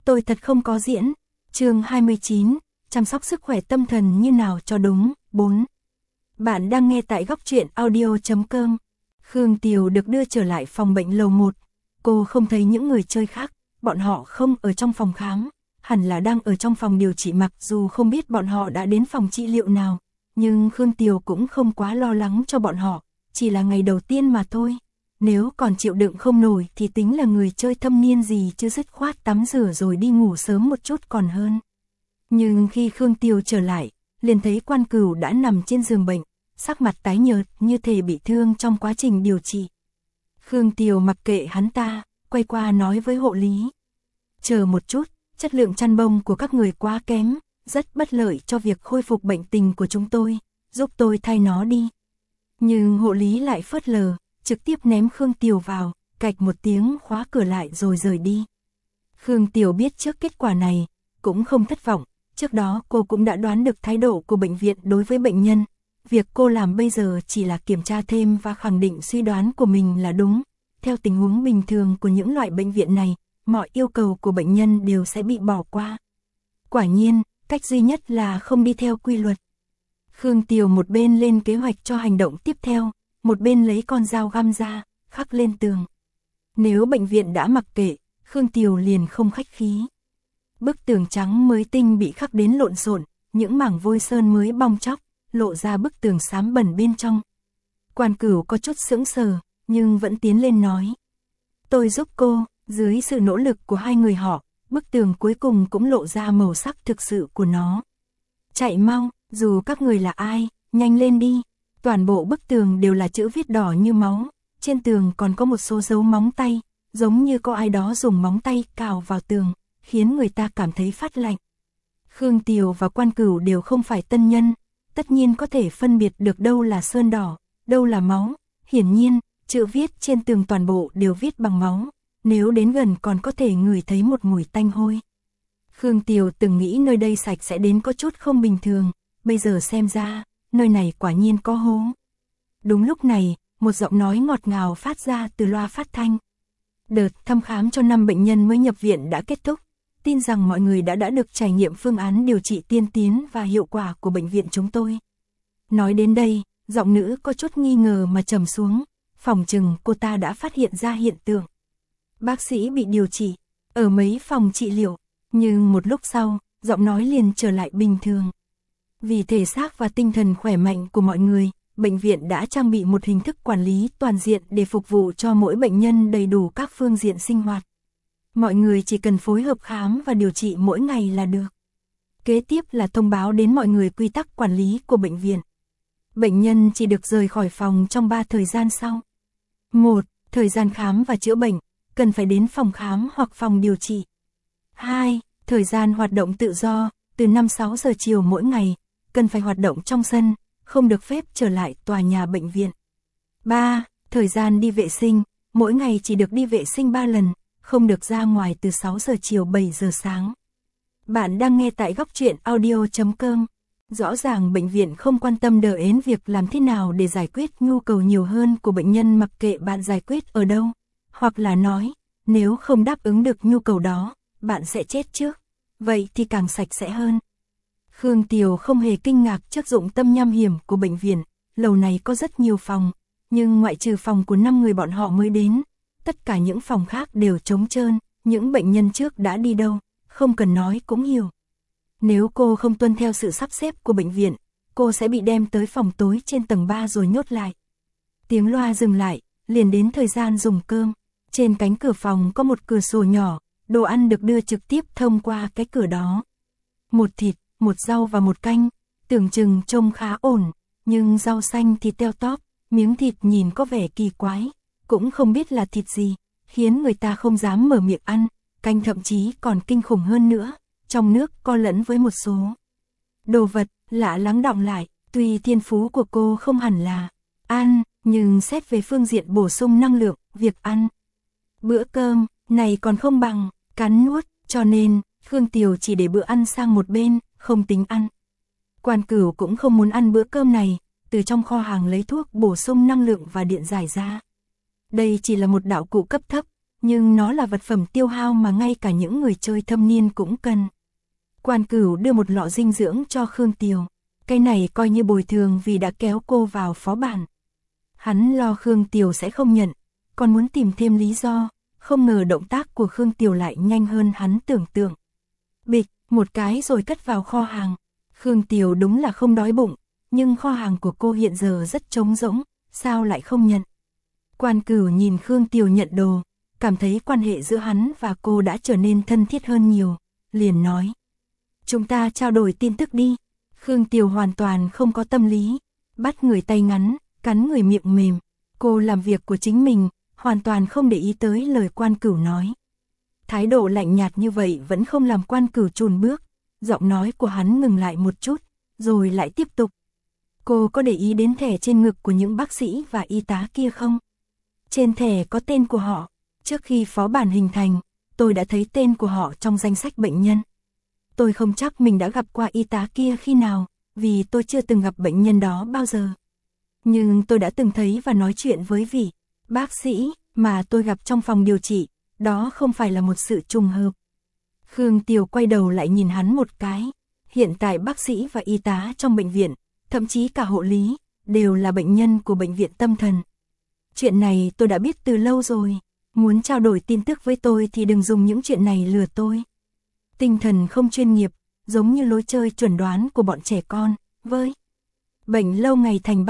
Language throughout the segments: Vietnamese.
Tôi thật không có diễn. Chương 29, chăm sóc sức khỏe tâm thần như nào cho đúng. 4. Bạn đang nghe tại góc truyện audio.com. Khương Tiều được đưa trở lại phòng bệnh lầu 1. Cô không thấy những người chơi khác, bọn họ không ở trong phòng khám, hẳn là đang ở trong phòng điều trị, mặc dù không biết bọn họ đã đến phòng trị liệu nào, nhưng Khương Tiều cũng không quá lo lắng cho bọn họ, chỉ là ngày đầu tiên mà thôi. Nếu còn chịu đựng không nổi thì tính là người chơi thâm niên gì chứ, dứt khoát tắm rửa rồi đi ngủ sớm một chút còn hơn. Nhưng khi Khương Tiều trở lại, liền thấy Quan Cửu đã nằm trên giường bệnh, sắc mặt tái nhợt như thể bị thương trong quá trình điều trị. Khương Tiều mặc kệ hắn ta, quay qua nói với hộ lý. Chờ một chút, chất lượng chăn bông của các người quá kém, rất bất lợi cho việc khôi phục bệnh tình của chúng tôi, giúp tôi thay nó đi. Nhưng hộ lý lại phớt lờ, trực tiếp ném Khương Tiều vào, cạch một tiếng khóa cửa lại rồi rời đi. Khương Tiều biết trước kết quả này, cũng không thất vọng, trước đó cô cũng đã đoán được thái độ của bệnh viện đối với bệnh nhân. Việc cô làm bây giờ chỉ là kiểm tra thêm và khẳng định suy đoán của mình là đúng. Theo tình huống bình thường của những loại bệnh viện này, mọi yêu cầu của bệnh nhân đều sẽ bị bỏ qua. Quả nhiên, cách duy nhất là không đi theo quy luật. Khương Tiều một bên lên kế hoạch cho hành động tiếp theo, một bên lấy con dao găm ra, khắc lên tường. Nếu bệnh viện đã mặc kệ, Khương Tiều liền không khách khí. Bức tường trắng mới tinh bị khắc đến lộn xộn, những mảng vôi sơn mới bong tróc, lộ ra bức tường xám bẩn bên trong. Quan Cửu có chút sững sờ, nhưng vẫn tiến lên nói. Tôi giúp cô. Dưới sự nỗ lực của hai người họ, bức tường cuối cùng cũng lộ ra màu sắc thực sự của nó. Chạy mau, dù các người là ai, nhanh lên đi. Toàn bộ bức tường đều là chữ viết đỏ như máu, trên tường còn có một số dấu móng tay, giống như có ai đó dùng móng tay cào vào tường, khiến người ta cảm thấy phát lạnh. Khương Tiều và Quan Cửu đều không phải tân nhân, tất nhiên có thể phân biệt được đâu là sơn đỏ, đâu là máu. Hiển nhiên, chữ viết trên tường toàn bộ đều viết bằng máu. Nếu đến gần còn có thể ngửi thấy một mùi tanh hôi. Khương Tiều từng nghĩ nơi đây sạch sẽ đến có chút không bình thường, bây giờ xem ra, nơi này quả nhiên có hố. Đúng lúc này, một giọng nói ngọt ngào phát ra từ loa phát thanh. Đợt thăm khám cho 5 bệnh nhân mới nhập viện đã kết thúc, tin rằng mọi người đã được trải nghiệm phương án điều trị tiên tiến và hiệu quả của bệnh viện chúng tôi. Nói đến đây, giọng nữ có chút nghi ngờ mà trầm xuống, phỏng chừng cô ta đã phát hiện ra hiện tượng. Bác sĩ bị điều trị, ở mấy phòng trị liệu, nhưng một lúc sau, giọng nói liền trở lại bình thường. Vì thể xác và tinh thần khỏe mạnh của mọi người, bệnh viện đã trang bị một hình thức quản lý toàn diện để phục vụ cho mỗi bệnh nhân đầy đủ các phương diện sinh hoạt. Mọi người chỉ cần phối hợp khám và điều trị mỗi ngày là được. Kế tiếp là thông báo đến mọi người quy tắc quản lý của bệnh viện. Bệnh nhân chỉ được rời khỏi phòng trong 3 thời gian sau. 1. Thời gian khám và chữa bệnh, cần phải đến phòng khám hoặc phòng điều trị. 2. Thời gian hoạt động tự do, từ 5-6 giờ chiều mỗi ngày, cần phải hoạt động trong sân, không được phép trở lại tòa nhà bệnh viện. 3. Thời gian đi vệ sinh, mỗi ngày chỉ được đi vệ sinh 3 lần, không được ra ngoài từ 6 giờ chiều 7 giờ sáng. Bạn đang nghe tại góc truyện audio.com. Rõ ràng bệnh viện không quan tâm đến việc làm thế nào để giải quyết nhu cầu nhiều hơn của bệnh nhân, mặc kệ bạn giải quyết ở đâu. Hoặc là nói, nếu không đáp ứng được nhu cầu đó, bạn sẽ chết trước. Vậy thì càng sạch sẽ hơn. Khương Tiều không hề kinh ngạc trước dụng tâm nham hiểm của bệnh viện. Lầu này có rất nhiều phòng, nhưng ngoại trừ phòng của 5 người bọn họ mới đến, tất cả những phòng khác đều trống trơn. Những bệnh nhân trước đã đi đâu, không cần nói cũng hiểu. Nếu cô không tuân theo sự sắp xếp của bệnh viện, cô sẽ bị đem tới phòng tối trên tầng 3 rồi nhốt lại. Tiếng loa dừng lại, liền đến thời gian dùng cơm. Trên cánh cửa phòng có một cửa sổ nhỏ, đồ ăn được đưa trực tiếp thông qua cái cửa đó. Một thịt, một rau và một canh, tưởng chừng trông khá ổn, nhưng rau xanh thì teo tóp, miếng thịt nhìn có vẻ kỳ quái, cũng không biết là thịt gì, khiến người ta không dám mở miệng ăn, canh thậm chí còn kinh khủng hơn nữa, trong nước co lẫn với một số đồ vật lạ lắng đọng lại. Tuy thiên phú của cô không hẳn là ăn, nhưng xét về phương diện bổ sung năng lượng, việc ăn bữa cơm này còn không bằng cắn nuốt, cho nên Khương Tiều chỉ để bữa ăn sang một bên, không tính ăn. Quan Cửu cũng không muốn ăn bữa cơm này, từ trong kho hàng lấy thuốc bổ sung năng lượng và điện giải ra. Đây chỉ là một đạo cụ cấp thấp, nhưng nó là vật phẩm tiêu hao mà ngay cả những người chơi thâm niên cũng cần. Quan Cửu đưa một lọ dinh dưỡng cho Khương Tiều. Cái này coi như bồi thường vì đã kéo cô vào phó bản. Hắn lo Khương Tiều sẽ không nhận, còn muốn tìm thêm lý do, không ngờ động tác của Khương Tiều lại nhanh hơn hắn tưởng tượng. Bịch, một cái rồi cất vào kho hàng. Khương Tiều đúng là không đói bụng, nhưng kho hàng của cô hiện giờ rất trống rỗng, sao lại không nhận? Quan Cửu nhìn Khương Tiều nhận đồ, cảm thấy quan hệ giữa hắn và cô đã trở nên thân thiết hơn nhiều, liền nói. Chúng ta trao đổi tin tức đi. Khương Tiều hoàn toàn không có tâm lý, bắt người tay ngắn, cắn người miệng mềm. Cô làm việc của chính mình, hoàn toàn không để ý tới lời Quan Cửu nói. Thái độ lạnh nhạt như vậy vẫn không làm Quan Cửu chùn bước, giọng nói của hắn ngừng lại một chút, rồi lại tiếp tục. Cô có để ý đến thẻ trên ngực của những bác sĩ và y tá kia không? Trên thẻ có tên của họ, trước khi phó bản hình thành, tôi đã thấy tên của họ trong danh sách bệnh nhân. Tôi không chắc mình đã gặp qua y tá kia khi nào, vì tôi chưa từng gặp bệnh nhân đó bao giờ. Nhưng tôi đã từng thấy và nói chuyện với vị bác sĩ mà tôi gặp trong phòng điều trị, đó không phải là một sự trùng hợp. Khương Tiều quay đầu lại nhìn hắn một cái. Hiện tại bác sĩ và y tá trong bệnh viện, thậm chí cả hộ lý, đều là bệnh nhân của bệnh viện tâm thần. Chuyện này tôi đã biết từ lâu rồi, muốn trao đổi tin tức với tôi thì đừng dùng những chuyện này lừa tôi. Tinh thần không chuyên nghiệp, giống như lối chơi chuẩn đoán của bọn trẻ con, với bệnh lâu ngày thành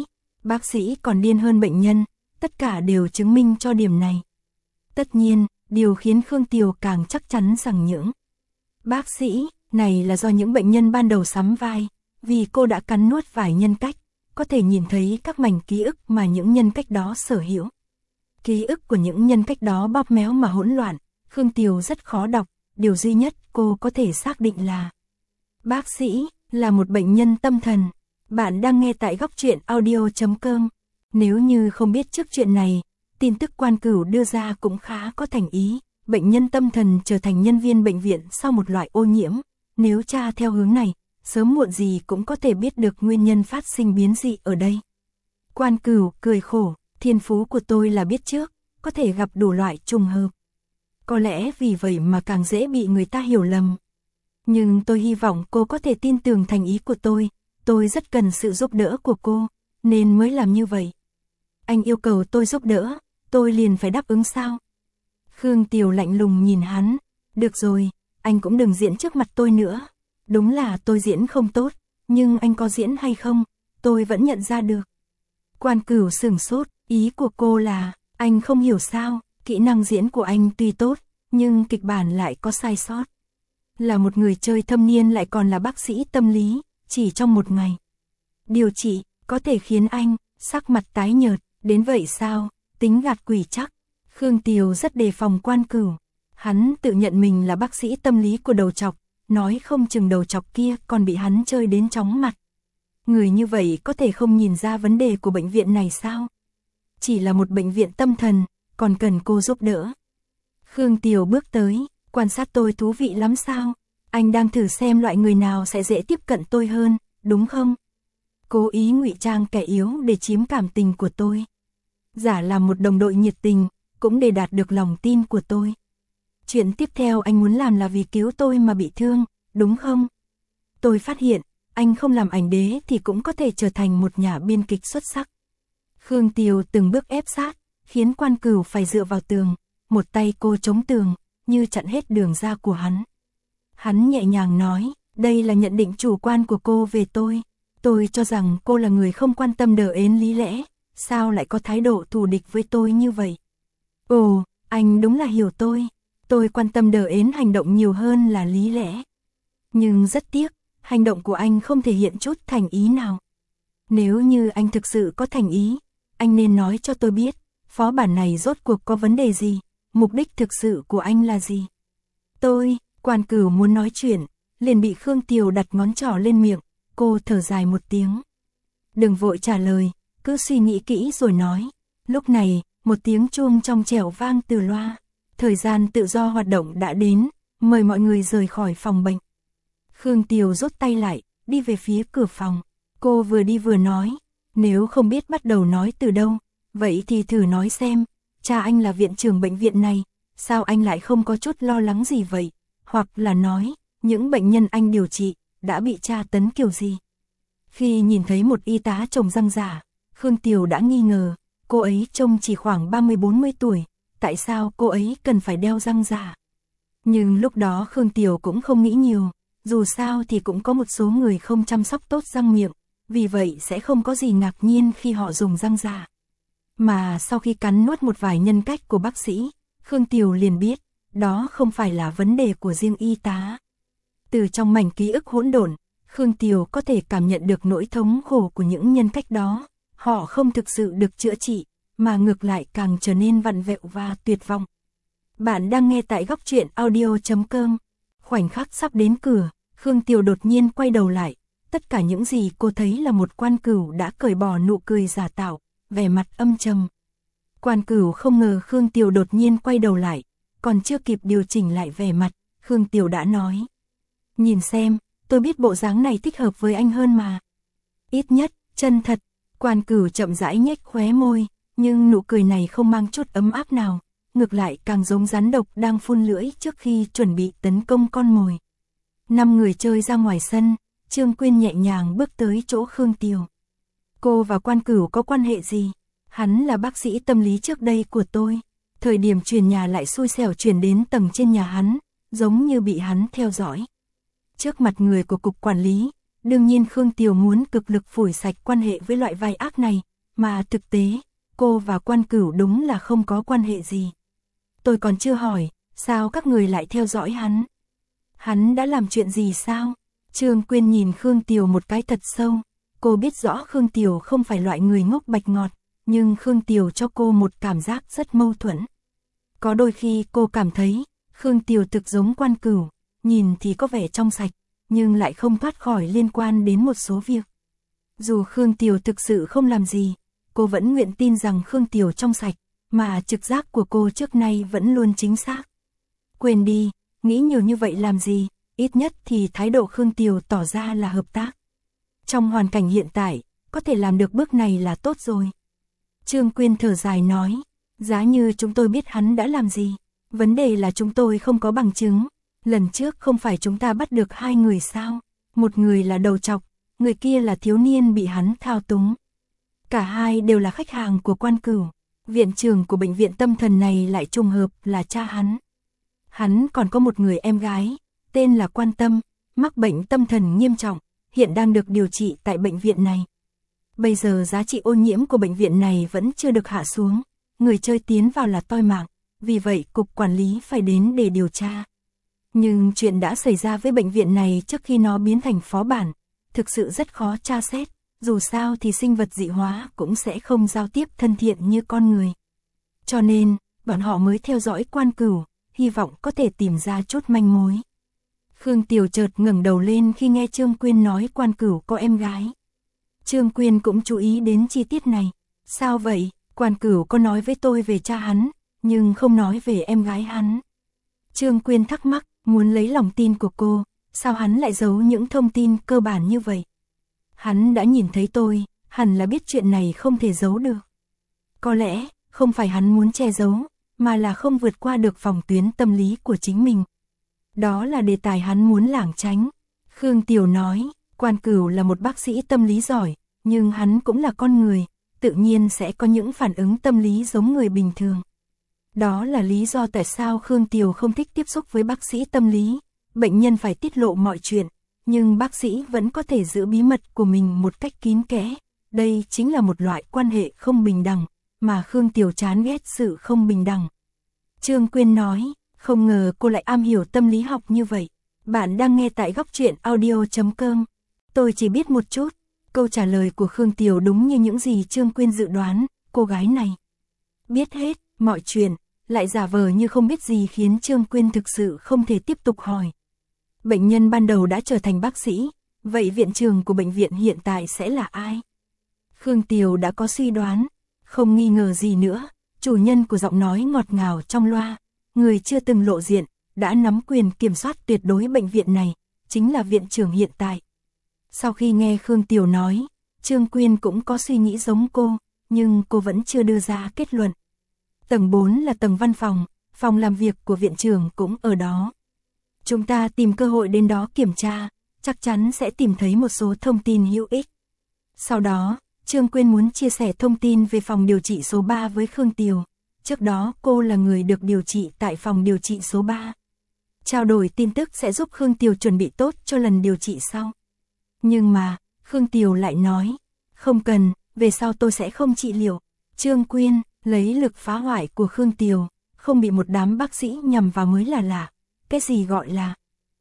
bác sĩ còn điên hơn bệnh nhân, tất cả đều chứng minh cho điểm này. Tất nhiên, điều khiến Khương Tiều càng chắc chắn rằng những bác sĩ này là do những bệnh nhân ban đầu sắm vai, vì cô đã cắn nuốt vài nhân cách, có thể nhìn thấy các mảnh ký ức mà những nhân cách đó sở hữu. Ký ức của những nhân cách đó bóp méo mà hỗn loạn, Khương Tiều rất khó đọc, điều duy nhất cô có thể xác định là bác sĩ là một bệnh nhân tâm thần. Bạn đang nghe tại Góc Truyện Audio.com. Nếu như không biết trước chuyện này, tin tức Quan Cửu đưa ra cũng khá có thành ý. Bệnh nhân tâm thần trở thành nhân viên bệnh viện sau một loại ô nhiễm. Nếu tra theo hướng này, sớm muộn gì cũng có thể biết được nguyên nhân phát sinh biến dị ở đây. Quan Cửu cười khổ, thiên phú của tôi là biết trước, có thể gặp đủ loại trùng hợp. Có lẽ vì vậy mà càng dễ bị người ta hiểu lầm. Nhưng tôi hy vọng cô có thể tin tưởng thành ý của tôi rất cần sự giúp đỡ của cô, nên mới làm như vậy. Anh yêu cầu tôi giúp đỡ, tôi liền phải đáp ứng sao? Khương Tiều lạnh lùng nhìn hắn, được rồi, anh cũng đừng diễn trước mặt tôi nữa. Đúng là tôi diễn không tốt, nhưng anh có diễn hay không, tôi vẫn nhận ra được. Quan Cửu sửng sốt, ý của cô là, anh không hiểu sao, kỹ năng diễn của anh tuy tốt, nhưng kịch bản lại có sai sót. Là một người chơi thâm niên lại còn là bác sĩ tâm lý, chỉ trong một ngày điều trị, có thể khiến anh sắc mặt tái nhợt, đến vậy sao, tính gạt quỷ chắc. Khương Tiều rất đề phòng Quan Cửu, hắn tự nhận mình là bác sĩ tâm lý của đầu trọc, nói không chừng đầu trọc kia còn bị hắn chơi đến chóng mặt. Người như vậy có thể không nhìn ra vấn đề của bệnh viện này sao? Chỉ là một bệnh viện tâm thần, còn cần cô giúp đỡ. Khương Tiều bước tới, quan sát tôi thú vị lắm sao? Anh đang thử xem loại người nào sẽ dễ tiếp cận tôi hơn, đúng không? Cố ý ngụy trang kẻ yếu để chiếm cảm tình của tôi. Giả là một đồng đội nhiệt tình, cũng để đạt được lòng tin của tôi. Chuyện tiếp theo anh muốn làm là vì cứu tôi mà bị thương, đúng không? Tôi phát hiện, anh không làm ảnh đế thì cũng có thể trở thành một nhà biên kịch xuất sắc. Khương Tiều từng bước ép sát, khiến Quan Cửu phải dựa vào tường, một tay cô chống tường, như chặn hết đường ra của hắn. Hắn nhẹ nhàng nói, đây là nhận định chủ quan của cô về tôi. Tôi cho rằng cô là người không quan tâm đờ ến lý lẽ, sao lại có thái độ thù địch với tôi như vậy? Ồ, anh đúng là hiểu tôi quan tâm đờ ến hành động nhiều hơn là lý lẽ. Nhưng rất tiếc, hành động của anh không thể hiện chút thành ý nào. Nếu như anh thực sự có thành ý, anh nên nói cho tôi biết, phó bản này rốt cuộc có vấn đề gì, mục đích thực sự của anh là gì? Quan Cửu muốn nói chuyện, liền bị Khương Tiều đặt ngón trỏ lên miệng, cô thở dài một tiếng. Đừng vội trả lời, cứ suy nghĩ kỹ rồi nói. Lúc này, một tiếng chuông trong trẻo vang từ loa. Thời gian tự do hoạt động đã đến, mời mọi người rời khỏi phòng bệnh. Khương Tiều rút tay lại, đi về phía cửa phòng. Cô vừa đi vừa nói, nếu không biết bắt đầu nói từ đâu, vậy thì thử nói xem, cha anh là viện trưởng bệnh viện này, sao anh lại không có chút lo lắng gì vậy? Hoặc là nói, những bệnh nhân anh điều trị, đã bị tra tấn kiểu gì? Khi nhìn thấy một y tá trồng răng giả, Khương Tiều đã nghi ngờ, cô ấy trông chỉ khoảng 30-40 tuổi, tại sao cô ấy cần phải đeo răng giả? Nhưng lúc đó Khương Tiều cũng không nghĩ nhiều, dù sao thì cũng có một số người không chăm sóc tốt răng miệng, vì vậy sẽ không có gì ngạc nhiên khi họ dùng răng giả. Mà sau khi cắn nuốt một vài nhân cách của bác sĩ, Khương Tiều liền biết, đó không phải là vấn đề của riêng y tá. Từ trong mảnh ký ức hỗn độn, Khương Tiều có thể cảm nhận được nỗi thống khổ của những nhân cách đó. Họ không thực sự được chữa trị, mà ngược lại càng trở nên vặn vẹo và tuyệt vọng. Bạn đang nghe tại góc truyện audio.com. Khoảnh khắc sắp đến cửa, Khương Tiều đột nhiên quay đầu lại. Tất cả những gì cô thấy là một Quan Cửu đã cởi bỏ nụ cười giả tạo, vẻ mặt âm trầm. Quan Cửu không ngờ Khương Tiều đột nhiên quay đầu lại, còn chưa kịp điều chỉnh lại vẻ mặt, Khương Tiều đã nói. Nhìn xem, tôi biết bộ dáng này thích hợp với anh hơn mà. Ít nhất, chân thật. Quan Cửu chậm rãi nhếch khóe môi, nhưng nụ cười này không mang chút ấm áp nào, ngược lại càng giống rắn độc đang phun lưỡi trước khi chuẩn bị tấn công con mồi. 5 người chơi ra ngoài sân, Trương Quyên nhẹ nhàng bước tới chỗ Khương Tiều. Cô và Quan Cửu có quan hệ gì? Hắn là bác sĩ tâm lý trước đây của tôi. Thời điểm chuyển nhà lại xui xẻo chuyển đến tầng trên nhà hắn, giống như bị hắn theo dõi. Trước mặt người của cục quản lý, đương nhiên Khương Tiều muốn cực lực phủi sạch quan hệ với loại vai ác này, mà thực tế, cô và Quan Cửu đúng là không có quan hệ gì. Tôi còn chưa hỏi, sao các người lại theo dõi hắn? Hắn đã làm chuyện gì sao? Trương Quyên nhìn Khương Tiều một cái thật sâu, cô biết rõ Khương Tiều không phải loại người ngốc bạch ngọt, nhưng Khương Tiều cho cô một cảm giác rất mâu thuẫn. Có đôi khi cô cảm thấy, Khương Tiều thực giống Quan Cửu, nhìn thì có vẻ trong sạch, nhưng lại không thoát khỏi liên quan đến một số việc. Dù Khương Tiều thực sự không làm gì, cô vẫn nguyện tin rằng Khương Tiều trong sạch, mà trực giác của cô trước nay vẫn luôn chính xác. Quên đi, nghĩ nhiều như vậy làm gì, ít nhất thì thái độ Khương Tiều tỏ ra là hợp tác. Trong hoàn cảnh hiện tại, có thể làm được bước này là tốt rồi. Trương Quyên thở dài nói, giá như chúng tôi biết hắn đã làm gì, vấn đề là chúng tôi không có bằng chứng. Lần trước không phải chúng ta bắt được 2 người sao? Một người là đầu trọc, người kia là thiếu niên bị hắn thao túng. Cả hai đều là khách hàng của Quan Cửu. Viện trưởng của bệnh viện tâm thần này lại trùng hợp là cha hắn. Hắn còn có một người em gái, tên là Quan Tâm, mắc bệnh tâm thần nghiêm trọng, hiện đang được điều trị tại bệnh viện này. Bây giờ giá trị ô nhiễm của bệnh viện này vẫn chưa được hạ xuống, người chơi tiến vào là toi mạng, vì vậy cục quản lý phải đến để điều tra. Nhưng chuyện đã xảy ra với bệnh viện này trước khi nó biến thành phó bản, thực sự rất khó tra xét, dù sao thì sinh vật dị hóa cũng sẽ không giao tiếp thân thiện như con người. Cho nên, bọn họ mới theo dõi Quan Cửu, hy vọng có thể tìm ra chút manh mối. Khương Tiều chợt ngẩng đầu lên khi nghe Trương Quyên nói Quan Cửu có em gái. Trương Quyên cũng chú ý đến chi tiết này. Sao vậy? Quan Cửu có nói với tôi về cha hắn, nhưng không nói về em gái hắn. Trương Quyên thắc mắc, muốn lấy lòng tin của cô, sao hắn lại giấu những thông tin cơ bản như vậy? Hắn đã nhìn thấy tôi, hẳn là biết chuyện này không thể giấu được. Có lẽ, không phải hắn muốn che giấu, mà là không vượt qua được phòng tuyến tâm lý của chính mình. Đó là đề tài hắn muốn lảng tránh. Khương Tiều nói, Quan Cửu là một bác sĩ tâm lý giỏi, nhưng hắn cũng là con người, tự nhiên sẽ có những phản ứng tâm lý giống người bình thường. Đó là lý do tại sao Khương Tiều không thích tiếp xúc với bác sĩ tâm lý. Bệnh nhân phải tiết lộ mọi chuyện, nhưng bác sĩ vẫn có thể giữ bí mật của mình một cách kín kẽ. Đây chính là một loại quan hệ không bình đẳng, mà Khương Tiều chán ghét sự không bình đẳng. Trương Quyên nói, không ngờ cô lại am hiểu tâm lý học như vậy. Bạn đang nghe tại góc truyện audio.com. Tôi chỉ biết một chút. Câu trả lời của Khương Tiều đúng như những gì Trương Quyên dự đoán, cô gái này biết hết mọi chuyện, lại giả vờ như không biết gì khiến Trương Quyên thực sự không thể tiếp tục hỏi. Bệnh nhân ban đầu đã trở thành bác sĩ, vậy viện trưởng của bệnh viện hiện tại sẽ là ai? Khương Tiều đã có suy đoán, không nghi ngờ gì nữa, chủ nhân của giọng nói ngọt ngào trong loa, người chưa từng lộ diện, đã nắm quyền kiểm soát tuyệt đối bệnh viện này, chính là viện trưởng hiện tại. Sau khi nghe Khương Tiều nói, Trương Quyên cũng có suy nghĩ giống cô, nhưng cô vẫn chưa đưa ra kết luận. Tầng 4 là tầng văn phòng, phòng làm việc của viện trưởng cũng ở đó. Chúng ta tìm cơ hội đến đó kiểm tra, chắc chắn sẽ tìm thấy một số thông tin hữu ích. Sau đó, Trương Quyên muốn chia sẻ thông tin về phòng điều trị số 3 với Khương Tiều. Trước đó cô là người được điều trị tại phòng điều trị số 3. Trao đổi tin tức sẽ giúp Khương Tiều chuẩn bị tốt cho lần điều trị sau. Nhưng mà, Khương Tiều lại nói, không cần, về sau tôi sẽ không trị liệu. Trương Quyên lấy lực phá hoại của Khương Tiều, không bị một đám bác sĩ nhằm vào mới là lạ. Cái gì gọi là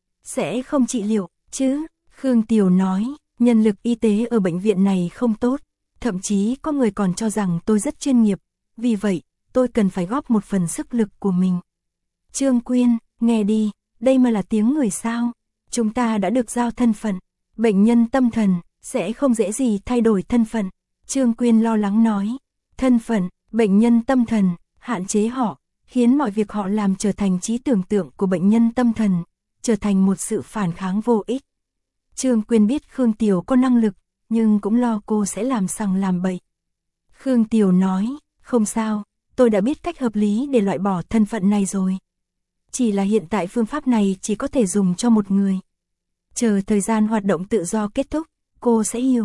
sẽ không trị liệu chứ? Khương Tiều nói, nhân lực y tế ở bệnh viện này không tốt, thậm chí có người còn cho rằng tôi rất chuyên nghiệp, vì vậy, tôi cần phải góp một phần sức lực của mình. Trương Quyên, nghe đi, đây mà là tiếng người sao? Chúng ta đã được giao thân phận, bệnh nhân tâm thần, sẽ không dễ gì thay đổi thân phận. Trương Quyên lo lắng nói, thân phận, bệnh nhân tâm thần, hạn chế họ, khiến mọi việc họ làm trở thành trí tưởng tượng của bệnh nhân tâm thần, trở thành một sự phản kháng vô ích. Trương Quyên biết Khương Tiều có năng lực, nhưng cũng lo cô sẽ làm sằng làm bậy. Khương Tiều nói, không sao, tôi đã biết cách hợp lý để loại bỏ thân phận này rồi. Chỉ là hiện tại phương pháp này chỉ có thể dùng cho một người. Chờ thời gian hoạt động tự do kết thúc, cô sẽ hiểu.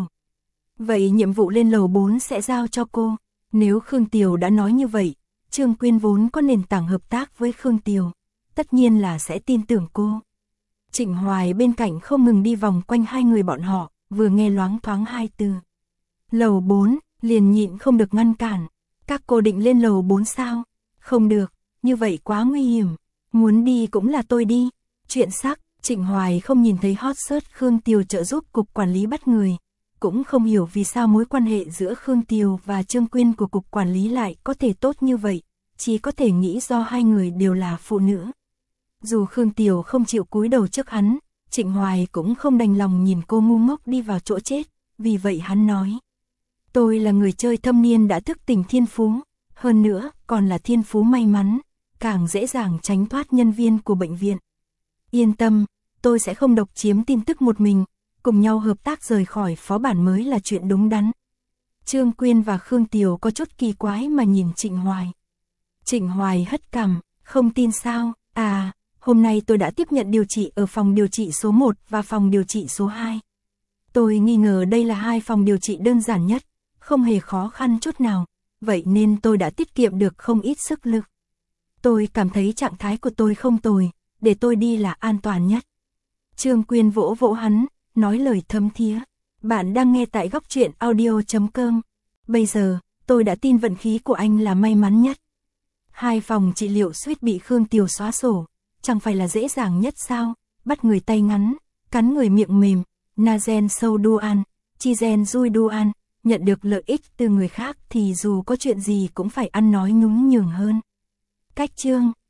Vậy nhiệm vụ lên lầu 4 sẽ giao cho cô. Nếu Khương Tiều đã nói như vậy, Trương Quyên vốn có nền tảng hợp tác với Khương Tiều, tất nhiên là sẽ tin tưởng cô. Trịnh Hoài bên cạnh không ngừng đi vòng quanh hai người bọn họ, vừa nghe loáng thoáng hai từ lầu 4, liền nhịn không được ngăn cản. Các cô định lên lầu 4 sao? Không được, như vậy quá nguy hiểm. Muốn đi cũng là tôi đi. Chuyện sắc, Trịnh Hoài không nhìn thấy hot search Khương Tiều trợ giúp cục quản lý bắt người. Cũng không hiểu vì sao mối quan hệ giữa Khương Tiều và Trương Quyên của cục quản lý lại có thể tốt như vậy. Chỉ có thể nghĩ do hai người đều là phụ nữ. Dù Khương Tiều không chịu cúi đầu trước hắn, Trịnh Hoài cũng không đành lòng nhìn cô ngu ngốc đi vào chỗ chết. Vì vậy hắn nói, tôi là người chơi thâm niên đã thức tỉnh thiên phú, hơn nữa còn là thiên phú may mắn, càng dễ dàng tránh thoát nhân viên của bệnh viện. Yên tâm, tôi sẽ không độc chiếm tin tức một mình, cùng nhau hợp tác rời khỏi phó bản mới là chuyện đúng đắn. Trương Quyên và Khương Tiều có chút kỳ quái mà nhìn Trịnh Hoài. Trịnh Hoài hất cằm, không tin sao? À, hôm nay tôi đã tiếp nhận điều trị ở phòng điều trị số 1 và phòng điều trị số 2. Tôi nghi ngờ đây là hai phòng điều trị đơn giản nhất, không hề khó khăn chút nào, vậy nên tôi đã tiết kiệm được không ít sức lực. Tôi cảm thấy trạng thái của tôi không tồi, để tôi đi là an toàn nhất. Trương Quyên vỗ vỗ hắn, nói lời thấm thía. Bạn đang nghe tại góc truyện audio.com. Bây giờ, tôi đã tin vận khí của anh là may mắn nhất. Hai phòng trị liệu suýt bị Khương Tiều xóa sổ, chẳng phải là dễ dàng nhất sao? Bắt người tay ngắn, cắn người miệng mềm, Nagen sâu Duan, Chigen Dui Duan, nhận được lợi ích từ người khác thì dù có chuyện gì cũng phải ăn nói nhún nhường hơn. Cách chương